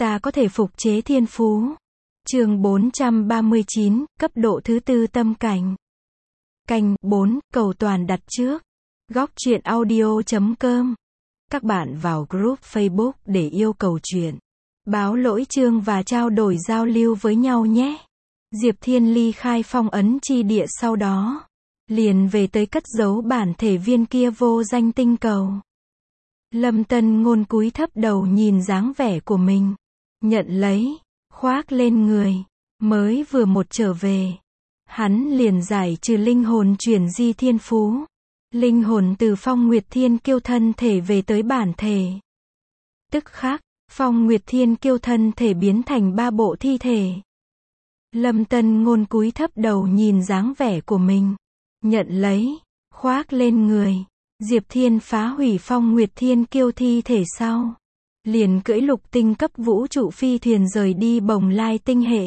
ta có thể phục chế thiên phú. Chương 439, cấp độ thứ tư tâm cảnh. Canh 4, cầu toàn đặt trước. Góc truyện audio.com. Các bạn vào group Facebook để yêu cầu truyện, báo lỗi chương và trao đổi giao lưu với nhau nhé. Diệp Thiên ly khai phong ấn chi địa sau đó, liền về tới cất giấu bản thể viên kia vô danh tinh cầu. Lâm Tân Ngôn cúi thấp đầu nhìn dáng vẻ của mình, nhận lấy, khoác lên người, mới vừa một trở về. Hắn liền giải trừ linh hồn chuyển di thiên phú. Linh hồn từ Phong Nguyệt Thiên Kiêu thân thể về tới bản thể. Tức khắc, Phong Nguyệt Thiên Kiêu thân thể biến thành 3 bộ thi thể. Lâm Tân Ngôn cúi thấp đầu nhìn dáng vẻ của mình, nhận lấy, khoác lên người. Diệp Thiên phá hủy Phong Nguyệt Thiên Kiêu thi thể sau, liền cưỡi lục tinh cấp vũ trụ phi thuyền rời đi Bồng Lai tinh hệ.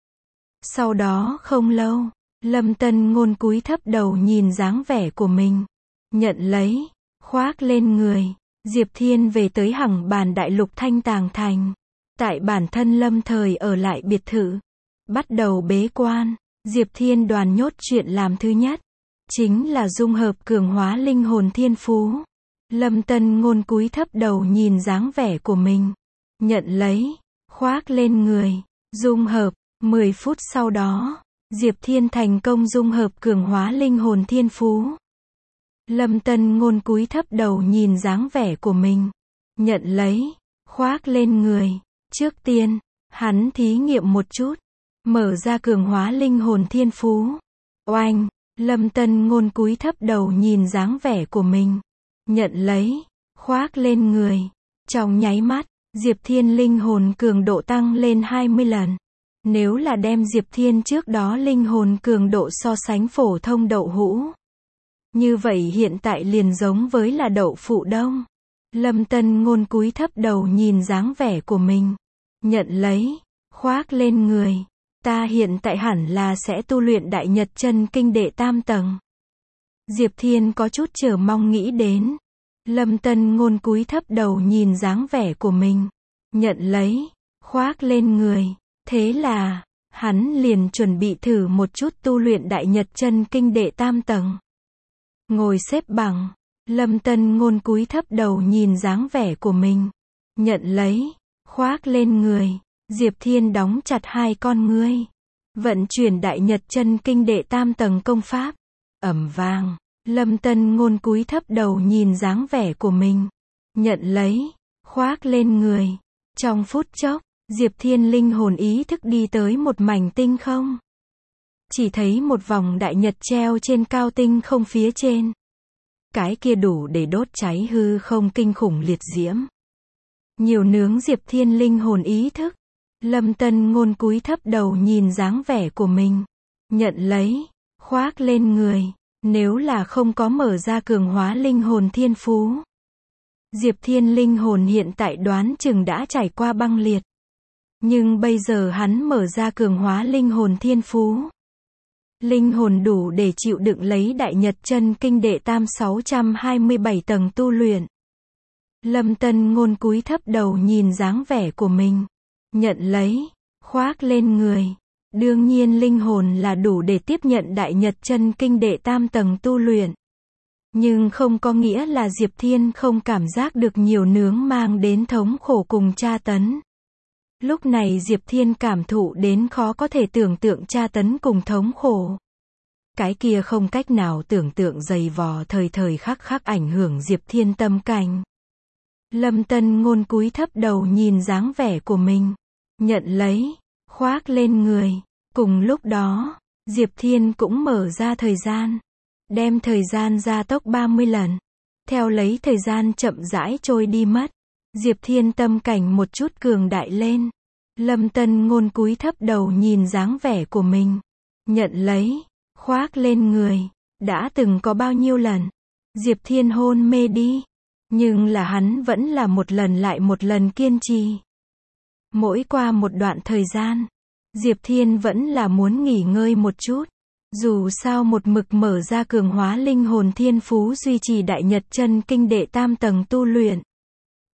Sau đó không lâu, Lâm Tân Ngôn cúi thấp đầu nhìn dáng vẻ của mình, nhận lấy, khoác lên người. Diệp Thiên về tới Hằng Bàn Đại Lục Thanh Tàng Thành. Tại bản thân lâm thời ở lại biệt thự, bắt đầu bế quan. Diệp Thiên đoàn nhốt chuyện làm thứ nhất, chính là dung hợp cường hóa linh hồn thiên phú. Lâm Tân Ngôn cúi thấp đầu nhìn dáng vẻ của mình, nhận lấy, khoác lên người, dung hợp. 10 phút sau đó, Diệp Thiên thành công dung hợp cường hóa linh hồn thiên phú. Lâm Tân Ngôn cúi thấp đầu nhìn dáng vẻ của mình, nhận lấy, khoác lên người. Trước tiên, hắn thí nghiệm một chút, mở ra cường hóa linh hồn thiên phú. Oanh, Lâm Tân Ngôn cúi thấp đầu nhìn dáng vẻ của mình, nhận lấy, khoác lên người. Trong nháy mắt, Diệp Thiên linh hồn cường độ tăng lên 20 lần. Nếu là đem Diệp Thiên trước đó linh hồn cường độ so sánh phổ thông đậu hũ, như vậy hiện tại liền giống với là đậu phụ đông. Lâm Tân Ngôn cúi thấp đầu nhìn dáng vẻ của mình, nhận lấy, khoác lên người. Ta hiện tại hẳn là sẽ tu luyện Đại Nhật Chân Kinh đệ tam tầng. Diệp Thiên có chút chờ mong nghĩ đến. Lâm Tân Ngôn cúi thấp đầu nhìn dáng vẻ của mình, nhận lấy, khoác lên người. Thế là, hắn liền chuẩn bị thử một chút tu luyện Đại Nhật Chân Kinh đệ tam tầng. Ngồi xếp bằng, Lâm Tân Ngôn cúi thấp đầu nhìn dáng vẻ của mình, nhận lấy, khoác lên người. Diệp Thiên đóng chặt hai con ngươi, vận chuyển Đại Nhật Chân Kinh đệ tam tầng công pháp. Ầm vang, Lâm Tân Ngôn cúi thấp đầu nhìn dáng vẻ của mình, nhận lấy, khoác lên người. Trong phút chốc, Diệp Thiên linh hồn ý thức đi tới một mảnh tinh không. Chỉ thấy một vòng đại nhật treo trên cao tinh không phía trên. Cái kia đủ để đốt cháy hư không kinh khủng liệt diễm. Nhiều nướng Diệp Thiên linh hồn ý thức. Lâm Tân Ngôn cúi thấp đầu nhìn dáng vẻ của mình, nhận lấy, khoác lên người. Nếu là không có mở ra cường hóa linh hồn thiên phú, Diệp Thiên linh hồn hiện tại đoán chừng đã trải qua băng liệt. Nhưng bây giờ hắn mở ra cường hóa linh hồn thiên phú. Linh hồn đủ để chịu đựng lấy Đại Nhật Chân Kinh đệ tam 627 tầng tu luyện. Lâm Tân Ngôn cúi thấp đầu nhìn dáng vẻ của mình, nhận lấy, khoác lên người. Đương nhiên linh hồn là đủ để tiếp nhận Đại Nhật Chân Kinh đệ tam tầng tu luyện. Nhưng không có nghĩa là Diệp Thiên không cảm giác được nhiều nướng mang đến thống khổ cùng tra tấn. Lúc này Diệp Thiên cảm thụ đến khó có thể tưởng tượng tra tấn cùng thống khổ. Cái kia không cách nào tưởng tượng dày vò thời thời khắc khắc ảnh hưởng Diệp Thiên tâm cảnh. Lâm Tân Ngôn cúi thấp đầu nhìn dáng vẻ của mình, nhận lấy, khoác lên người. Cùng lúc đó, Diệp Thiên cũng mở ra thời gian, đem thời gian gia tốc 30 lần. Theo lấy thời gian chậm rãi trôi đi mất, Diệp Thiên tâm cảnh một chút cường đại lên. Lâm Tân Ngôn cúi thấp đầu nhìn dáng vẻ của mình, nhận lấy, khoác lên người. Đã từng có bao nhiêu lần Diệp Thiên hôn mê đi, nhưng là hắn vẫn là một lần lại một lần kiên trì. Mỗi qua một đoạn thời gian, Diệp Thiên vẫn là muốn nghỉ ngơi một chút. Dù sao một mực mở ra cường hóa linh hồn thiên phú duy trì Đại Nhật Chân Kinh đệ tam tầng tu luyện.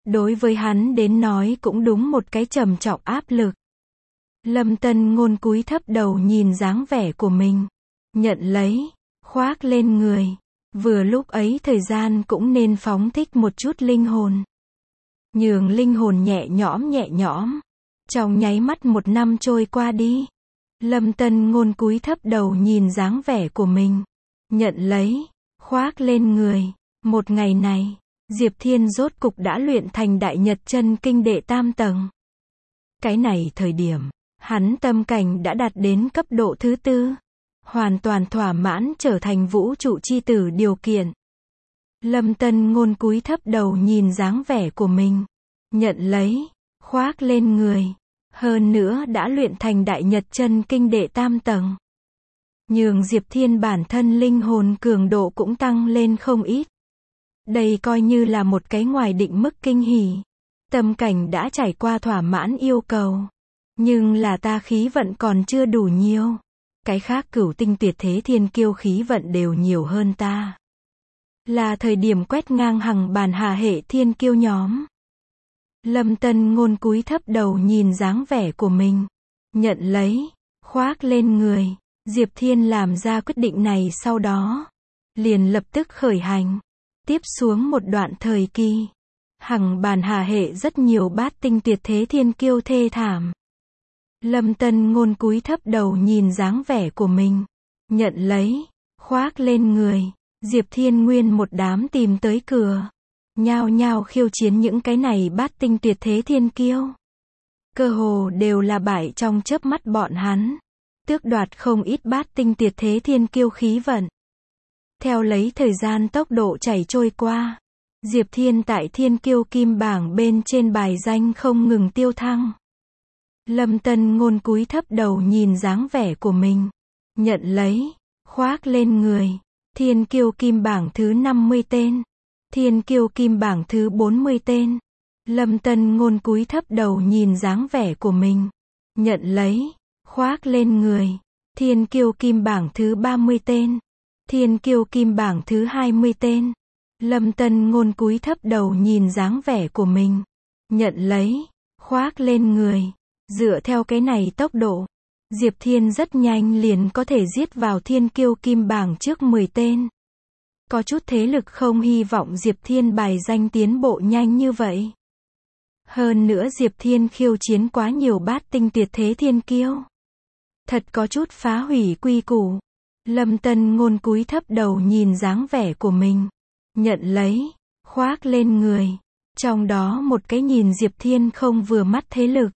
Đối với hắn đến nói cũng đúng một cái trầm trọng áp lực. Lâm Tân Ngôn cúi thấp đầu nhìn dáng vẻ của mình. Nhận lấy, khoác lên người. Vừa lúc ấy thời gian cũng nên phóng thích một chút linh hồn. Nhường linh hồn nhẹ nhõm. Trong nháy mắt 1 năm trôi qua đi. Lâm Tân Ngôn cúi thấp đầu nhìn dáng vẻ của mình. Nhận lấy, khoác lên người. Một ngày này, Diệp Thiên rốt cục đã luyện thành Đại Nhật Chân Kinh đệ tam tầng. Cái này thời điểm, hắn tâm cảnh đã đạt đến cấp độ thứ 4. Hoàn toàn thỏa mãn trở thành vũ trụ chi tử điều kiện. Lâm Tân Ngôn cúi thấp đầu nhìn dáng vẻ của mình. Nhận lấy, khoác lên người. Hơn nữa đã luyện thành Đại Nhật Chân Kinh đệ tam tầng. Nhường Diệp Thiên bản thân linh hồn cường độ cũng tăng lên không ít. Đây coi như là một cái ngoài định mức kinh hỉ. Tâm cảnh đã trải qua thỏa mãn yêu cầu. Nhưng là ta khí vận còn chưa đủ nhiều. Cái khác cửu tinh tuyệt thế thiên kiêu khí vận đều nhiều hơn ta. Là thời điểm quét ngang hằng bàn hà hệ thiên kiêu nhóm. Lâm Tân Ngôn cúi thấp đầu nhìn dáng vẻ của mình. Nhận lấy, khoác lên người. Diệp Thiên làm ra quyết định này sau đó. Liền lập tức khởi hành. Tiếp xuống một đoạn thời kỳ. Hằng bàn hà hệ rất nhiều bát tinh tuyệt thế thiên kiêu thê thảm. Lâm Tân Ngôn cúi thấp đầu nhìn dáng vẻ của mình. Nhận lấy, khoác lên người. Diệp Thiên nguyên một đám tìm tới cửa. Nhao nhao khiêu chiến những cái này bát tinh tuyệt thế thiên kiêu. Cơ hồ đều là bại trong chớp mắt bọn hắn. Tước đoạt không ít bát tinh tuyệt thế thiên kiêu khí vận. Theo lấy thời gian tốc độ chảy trôi qua. Diệp Thiên tại thiên kiêu kim bảng bên trên bài danh không ngừng tiêu thăng. Lâm Tân Ngôn cúi thấp đầu nhìn dáng vẻ của mình. Nhận lấy, khoác lên người. Thiên kiêu kim bảng thứ 50 tên. Thiên kiêu kim bảng thứ 40 tên. Lâm Tân Ngôn cúi thấp đầu nhìn dáng vẻ của mình. Nhận lấy, khoác lên người. Thiên kiêu kim bảng thứ 30 tên. Thiên kiêu kim bảng thứ 20 tên. Lâm Tân Ngôn cúi thấp đầu nhìn dáng vẻ của mình. Nhận lấy, khoác lên người. Dựa theo cái này tốc độ, Diệp Thiên rất nhanh liền có thể giết vào thiên kiêu kim bảng trước 10 tên. Có chút thế lực không hy vọng Diệp Thiên bài danh tiến bộ nhanh như vậy. Hơn nữa Diệp Thiên khiêu chiến quá nhiều bát tinh tuyệt thế thiên kiêu. Thật có chút phá hủy quy củ. Lâm Tân Ngôn cúi thấp đầu nhìn dáng vẻ của mình. Nhận lấy, khoác lên người. Trong đó một cái nhìn Diệp Thiên không vừa mắt thế lực.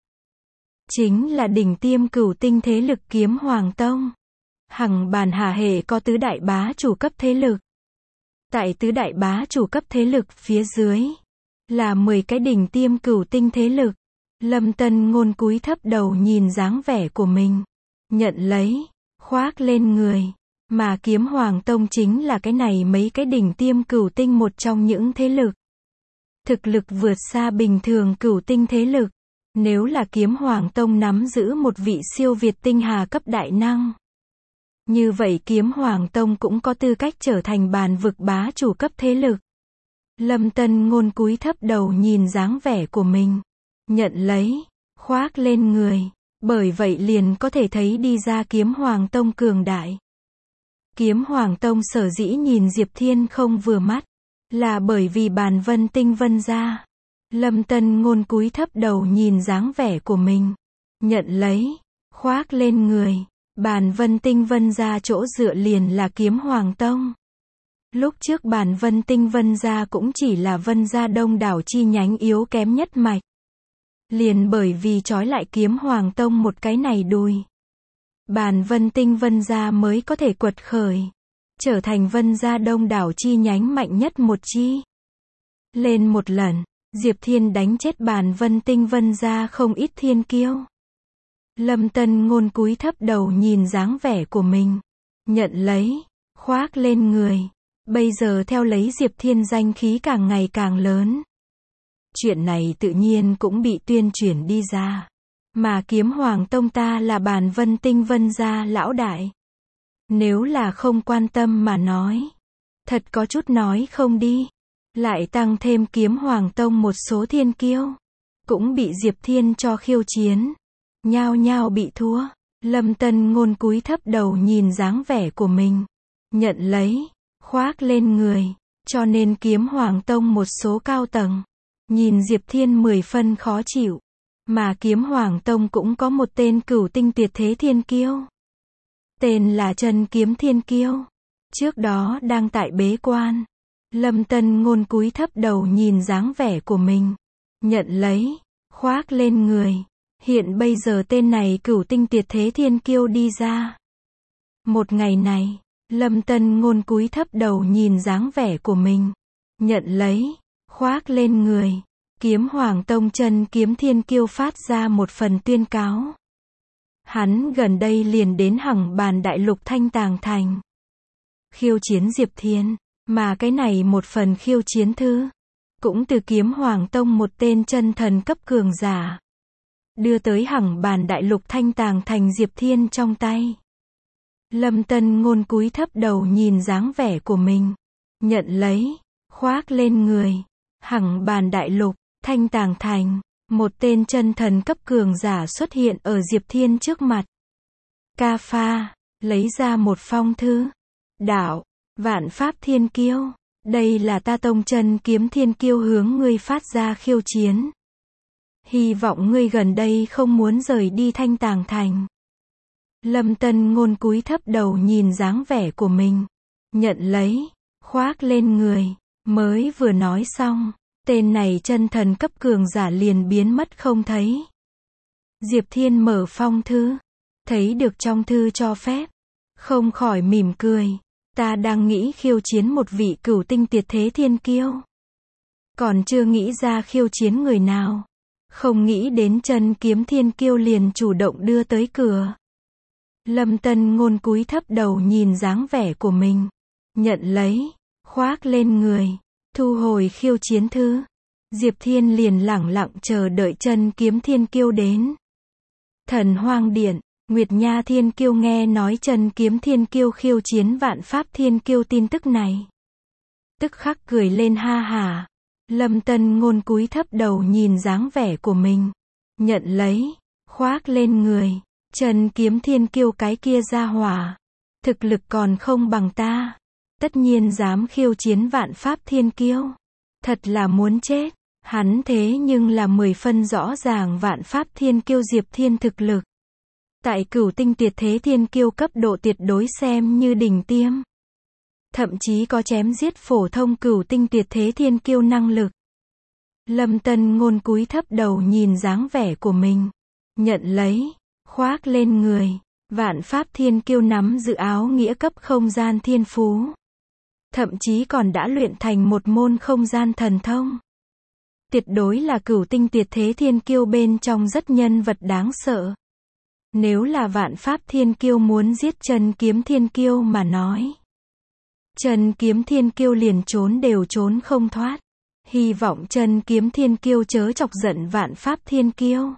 Chính là đỉnh tiêm cửu tinh thế lực Kiếm Hoàng Tông. Hằng bàn hà hệ có tứ đại bá chủ cấp thế lực. Tại tứ đại bá chủ cấp thế lực phía dưới, là 10 cái đỉnh tiêm cửu tinh thế lực. Lâm Tân Ngôn cúi thấp đầu nhìn dáng vẻ của mình. Nhận lấy, khoác lên người. Mà Kiếm Hoàng Tông chính là cái này mấy cái đỉnh tiêm cửu tinh một trong những thế lực. Thực lực vượt xa bình thường cửu tinh thế lực. Nếu là Kiếm Hoàng Tông nắm giữ một vị siêu việt tinh hà cấp đại năng. Như vậy Kiếm Hoàng Tông cũng có tư cách trở thành bàn vực bá chủ cấp thế lực. Lâm Tân Ngôn cúi thấp đầu nhìn dáng vẻ của mình. Nhận lấy, khoác lên người. Bởi vậy liền có thể thấy đi ra Kiếm Hoàng Tông cường đại. Kiếm Hoàng Tông sở dĩ nhìn Diệp Thiên không vừa mắt. Là bởi vì bàn Vân Tinh Vân gia. Lâm Tân Ngôn cúi thấp đầu nhìn dáng vẻ của mình. Nhận lấy, khoác lên người. Bàn Vân Tinh Vân gia chỗ dựa liền là Kiếm Hoàng Tông. Lúc trước bàn Vân Tinh Vân gia cũng chỉ là Vân gia đông đảo chi nhánh yếu kém nhất mạch. Liền bởi vì trói lại Kiếm Hoàng Tông một cái này đùi. Bàn Vân Tinh Vân gia mới có thể quật khởi. Trở thành Vân gia đông đảo chi nhánh mạnh nhất một chi. Lên một lần, Diệp Thiên đánh chết bàn Vân Tinh Vân gia không ít thiên kiêu. Lâm Tân Ngôn cúi thấp đầu nhìn dáng vẻ của mình. Nhận lấy, khoác lên người. Bây giờ theo lấy Diệp Thiên danh khí càng ngày càng lớn. Chuyện này tự nhiên cũng bị tuyên truyền đi ra. Mà Kiếm Hoàng Tông ta là bàn Vân Tinh Vân gia lão đại. Nếu là không quan tâm mà nói. Thật có chút nói không đi. Lại tăng thêm Kiếm Hoàng Tông một số thiên kiêu, cũng bị Diệp Thiên cho khiêu chiến. Nhao nhao bị thua. Lâm Tân Ngôn cúi thấp đầu nhìn dáng vẻ của mình. Nhận lấy, khoác lên người. Cho nên Kiếm Hoàng Tông một số cao tầng, nhìn Diệp Thiên 10 phân khó chịu. Mà Kiếm Hoàng Tông cũng có một tên cửu tinh tuyệt thế thiên kiêu. Tên là Chân Kiếm Thiên Kiêu. Trước đó đang tại bế quan. Lâm Tân Ngôn cúi thấp đầu nhìn dáng vẻ của mình. Nhận lấy, khoác lên người. Hiện bây giờ tên này cửu tinh tuyệt thế thiên kiêu đi ra. Một ngày này, Lâm Tân Ngôn cúi thấp đầu nhìn dáng vẻ của mình. Nhận lấy, khoác lên người. Kiếm Hoàng Tông Chân Kiếm Thiên Kiêu phát ra một phần tuyên cáo. Hắn gần đây liền đến Hằng Bàn Đại Lục Thanh Tàng Thành. Khiêu chiến Diệp Thiên. Mà cái này một phần khiêu chiến thư, cũng từ Kiếm Hoàng Tông một tên chân thần cấp cường giả. Đưa tới Hằng Bàn Đại Lục Thanh Tàng Thành Diệp Thiên trong tay. Lâm Tân Ngôn cúi thấp đầu nhìn dáng vẻ của mình. Nhận lấy, khoác lên người. Hằng Bàn Đại Lục, Thanh Tàng Thành, một tên chân thần cấp cường giả xuất hiện ở Diệp Thiên trước mặt. Ca Pha, lấy ra một phong thư. Đạo, Vạn Pháp Thiên Kiêu, đây là ta Tông Chân Kiếm Thiên Kiêu hướng ngươi phát ra khiêu chiến. Hy vọng ngươi gần đây không muốn rời đi Thanh Tàng Thành. Lâm Tân Ngôn cúi thấp đầu nhìn dáng vẻ của mình. Nhận lấy, khoác lên người. Mới vừa nói xong, tên này chân thần cấp cường giả liền biến mất không thấy. Diệp Thiên mở phong thư, thấy được trong thư cho phép, không khỏi mỉm cười. Ta đang nghĩ khiêu chiến một vị cửu tinh tuyệt thế thiên kiêu. Còn chưa nghĩ ra khiêu chiến người nào. Không nghĩ đến Chân Kiếm Thiên Kiêu liền chủ động đưa tới cửa. Lâm Tân Ngôn cúi thấp đầu nhìn dáng vẻ của mình. Nhận lấy, khoác lên người. Thu hồi khiêu chiến thư. Diệp Thiên liền lẳng lặng chờ đợi Chân Kiếm Thiên Kiêu đến. Thần Hoang Điện. Nguyệt Nha Thiên Kiêu nghe nói Chân Kiếm Thiên Kiêu khiêu chiến Vạn Pháp Thiên Kiêu tin tức này. Tức khắc cười lên ha hả. Lâm Tân Ngôn cúi thấp đầu nhìn dáng vẻ của mình. Nhận lấy, khoác lên người. Chân Kiếm Thiên Kiêu cái kia ra hỏa. Thực lực còn không bằng ta. Tất nhiên dám khiêu chiến Vạn Pháp Thiên Kiêu. Thật là muốn chết. Hắn thế nhưng là 10 phân rõ ràng Vạn Pháp Thiên Kiêu Diệp Thiên thực lực. Tại cửu tinh tuyệt thế thiên kiêu cấp độ tuyệt đối xem như đỉnh tiêm. Thậm chí có chém giết phổ thông cửu tinh tuyệt thế thiên kiêu năng lực. Lâm Tân Ngôn cúi thấp đầu nhìn dáng vẻ của mình. Nhận lấy, khoác lên người. Vạn Pháp Thiên Kiêu nắm giữ áo nghĩa cấp không gian thiên phú. Thậm chí còn đã luyện thành một môn không gian thần thông. Tuyệt đối là cửu tinh tuyệt thế thiên kiêu bên trong rất nhân vật đáng sợ. Nếu là Vạn Pháp Thiên Kiêu muốn giết Chân Kiếm Thiên Kiêu mà nói, Chân Kiếm Thiên Kiêu liền trốn đều trốn không thoát. Hy vọng Chân Kiếm Thiên Kiêu chớ chọc giận Vạn Pháp Thiên Kiêu.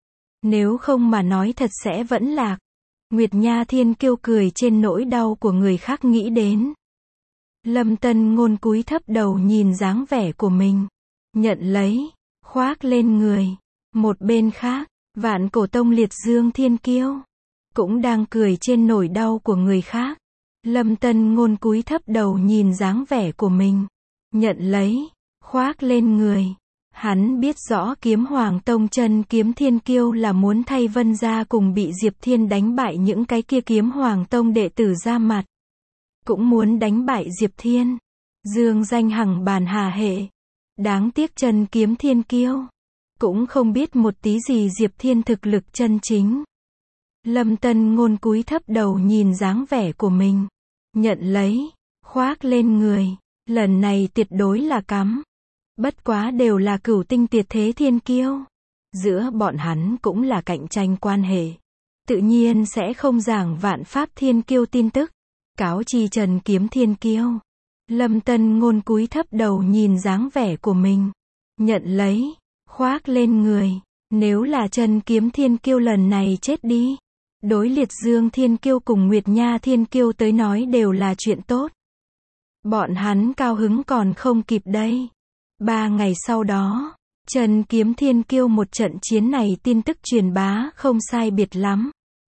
Nếu không mà nói thật sẽ vẫn lạc. Nguyệt Nha Thiên Kiêu cười trên nỗi đau của người khác nghĩ đến. Lâm Tân Ngôn cúi thấp đầu nhìn dáng vẻ của mình. Nhận lấy, khoác lên người. Một bên khác, Vạn Cổ Tông Liệt Dương Thiên Kiêu cũng đang cười trên nỗi đau của người khác. Lâm Tân Ngôn cúi thấp đầu nhìn dáng vẻ của mình. Nhận lấy, khoác lên người. Hắn biết rõ Kiếm Hoàng Tông Chân Kiếm Thiên Kiêu là muốn thay Vân gia cùng bị Diệp Thiên đánh bại những cái kia Kiếm Hoàng Tông đệ tử ra mặt. Cũng muốn đánh bại Diệp Thiên. Dương danh Hằng Bàn Hà hệ. Đáng tiếc Chân Kiếm Thiên Kiêu cũng không biết một tí gì Diệp Thiên thực lực chân chính. Lâm Tân Ngôn cúi thấp đầu nhìn dáng vẻ của mình. Nhận lấy, khoác lên người. Lần này tuyệt đối là cắm. Bất quá đều là cửu tinh tuyệt thế thiên kiêu. Giữa bọn hắn cũng là cạnh tranh quan hệ. Tự nhiên sẽ không giảng Vạn Pháp Thiên Kiêu tin tức. Cáo chi Chân Kiếm Thiên Kiêu. Lâm Tân Ngôn cúi thấp đầu nhìn dáng vẻ của mình. Nhận lấy, khoác lên người. Nếu là Chân Kiếm Thiên Kiêu lần này chết đi, đối Liệt Dương Thiên Kiêu cùng Nguyệt Nha Thiên Kiêu tới nói đều là chuyện tốt. Bọn hắn cao hứng còn không kịp đây. 3 ngày sau đó, Chân Kiếm Thiên Kiêu một trận chiến này tin tức truyền bá không sai biệt lắm.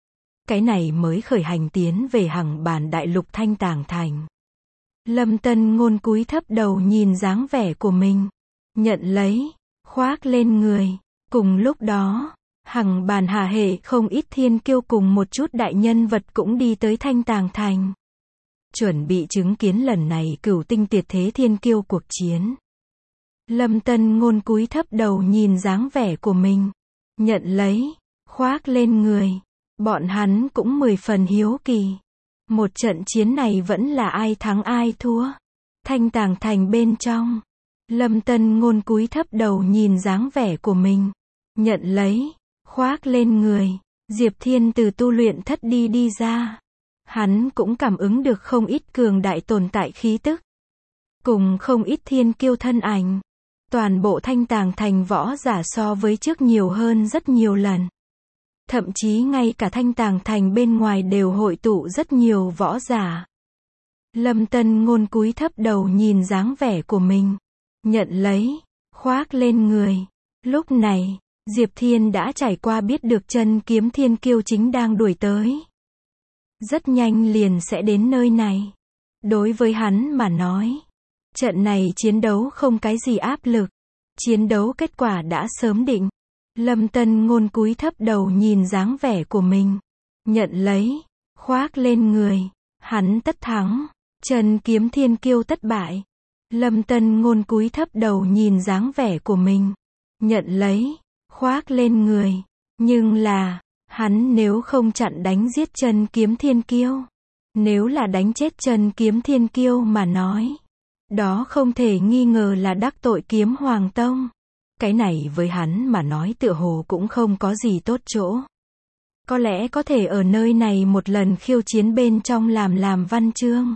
Cái này mới khởi hành tiến về Hằng Bản Đại Lục Thanh Tàng Thành. Lâm Tân Ngôn cúi thấp đầu nhìn dáng vẻ của mình, nhận lấy, khoác lên người. Cùng lúc đó, Hằng Bản Hà hệ không ít thiên kiêu cùng một chút đại nhân vật cũng đi tới Thanh Tàng Thành. Chuẩn bị chứng kiến lần này cửu tinh tuyệt thế thiên kiêu cuộc chiến. Lâm Tân Ngôn cúi thấp đầu nhìn dáng vẻ của mình, nhận lấy, khoác lên người. Bọn hắn cũng 10 phần hiếu kỳ. Một trận chiến này vẫn là ai thắng ai thua. Thanh Tàng Thành bên trong, Lâm Tân Ngôn cúi thấp đầu nhìn dáng vẻ của mình, nhận lấy, khoác lên người. Diệp Thiên từ tu luyện thất đi ra. Hắn cũng cảm ứng được không ít cường đại tồn tại khí tức, cùng không ít thiên kiêu thân ảnh. Toàn bộ Thanh Tàng Thành võ giả so với trước nhiều hơn rất nhiều lần. Thậm chí ngay cả Thanh Tàng Thành bên ngoài đều hội tụ rất nhiều võ giả. Lâm Tân Ngôn cúi thấp đầu nhìn dáng vẻ của mình, nhận lấy, khoác lên người. Lúc này, Diệp Thiên đã trải qua biết được Chân Kiếm Thiên Kiêu chính đang đuổi tới. Rất nhanh liền sẽ đến nơi này. Đối với hắn mà nói, trận này chiến đấu không cái gì áp lực. Chiến đấu kết quả đã sớm định. Lâm Tân Ngôn cúi thấp đầu nhìn dáng vẻ của mình, nhận lấy, khoác lên người. Hắn tất thắng, Chân Kiếm Thiên Kiêu tất bại. Lâm Tân Ngôn cúi thấp đầu nhìn dáng vẻ của mình, nhận lấy, khoác lên người. Nhưng là, hắn nếu không chặn đánh giết Chân Kiếm Thiên Kiêu, nếu là đánh chết Chân Kiếm Thiên Kiêu mà nói, đó không thể nghi ngờ là đắc tội Kiếm Hoàng Tông. Cái này với hắn mà nói tựa hồ cũng không có gì tốt chỗ. Có lẽ có thể ở nơi này một lần khiêu chiến bên trong làm văn chương.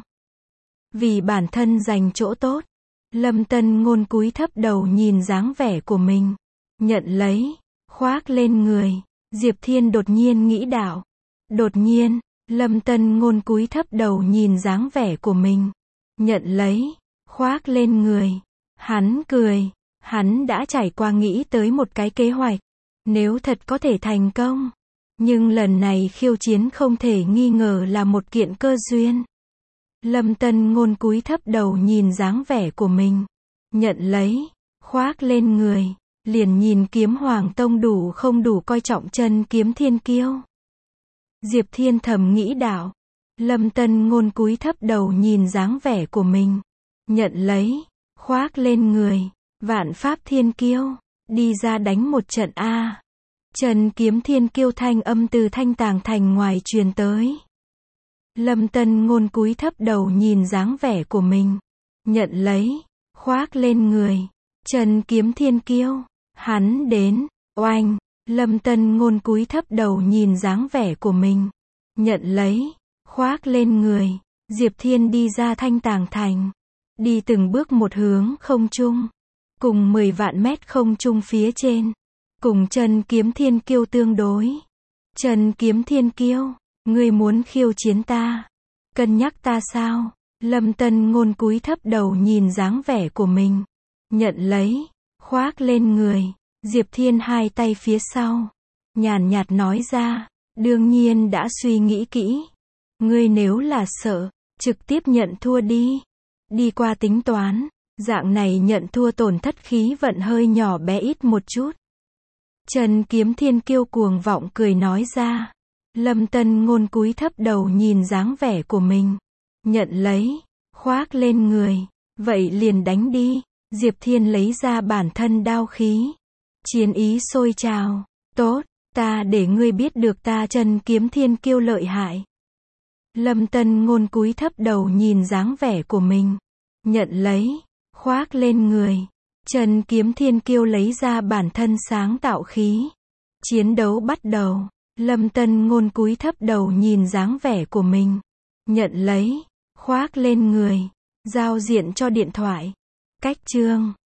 Vì bản thân giành chỗ tốt, Lâm Tân Ngôn cúi thấp đầu nhìn dáng vẻ của mình, nhận lấy, khoác lên người. Diệp Thiên đột nhiên nghĩ đạo. Đột nhiên, Lâm Tân Ngôn cúi thấp đầu nhìn dáng vẻ của mình, nhận lấy, khoác lên người. Hắn cười. Hắn đã trải qua nghĩ tới một cái kế hoạch. Nếu thật có thể thành công. Nhưng lần này khiêu chiến không thể nghi ngờ là một kiện cơ duyên. Lâm Tân Ngôn cúi thấp đầu nhìn dáng vẻ của mình, nhận lấy, khoác lên người. Liền nhìn Kiếm Hoàng Tông đủ không đủ coi trọng Chân Kiếm Thiên Kiêu. Diệp Thiên thầm nghĩ đạo. Lâm Tân Ngôn cúi thấp đầu nhìn dáng vẻ của mình, nhận lấy, khoác lên người. Vạn Pháp Thiên Kiêu, đi ra đánh một trận a. Chân Kiếm Thiên Kiêu thanh âm từ Thanh Tàng Thành ngoài truyền tới. Lâm Tân Ngôn cúi thấp đầu nhìn dáng vẻ của mình, nhận lấy, khoác lên người. Chân Kiếm Thiên Kiêu, hắn đến, oanh. Lâm Tân Ngôn cúi thấp đầu nhìn dáng vẻ của mình, nhận lấy, khoác lên người. Diệp Thiên đi ra Thanh Tàng Thành, đi từng bước một hướng không trung, cùng 10 vạn mét không trung phía trên, cùng Chân Kiếm Thiên Kiêu tương đối. Chân Kiếm Thiên Kiêu, ngươi muốn khiêu chiến ta? Cân nhắc ta sao? Lâm Tân Ngôn cúi thấp đầu nhìn dáng vẻ của mình, nhận lấy, khoác lên người. Diệp Thiên hai tay phía sau, nhàn nhạt nói ra, đương nhiên đã suy nghĩ kỹ. Ngươi nếu là sợ, trực tiếp nhận thua đi. Đi qua tính toán, dạng này nhận thua tổn thất khí vận hơi nhỏ bé ít một chút. Chân Kiếm Thiên Kiêu cuồng vọng cười nói ra. Lâm Tân Ngôn cúi thấp đầu nhìn dáng vẻ của mình, nhận lấy, khoác lên người. Vậy liền đánh đi. Diệp Thiên lấy ra bản thân đao khí. Chiến ý sôi trào. Tốt, ta để ngươi biết được ta Chân Kiếm Thiên Kiêu lợi hại. Lâm Tân Ngôn cúi thấp đầu nhìn dáng vẻ của mình, nhận lấy, khoác lên người. Chân Kiếm Thiên Kiêu lấy ra bản thân sáng tạo khí. Chiến đấu bắt đầu. Lâm Tân Ngôn cúi thấp đầu nhìn dáng vẻ của mình, nhận lấy, khoác lên người. Giao diện cho điện thoại. Cách chương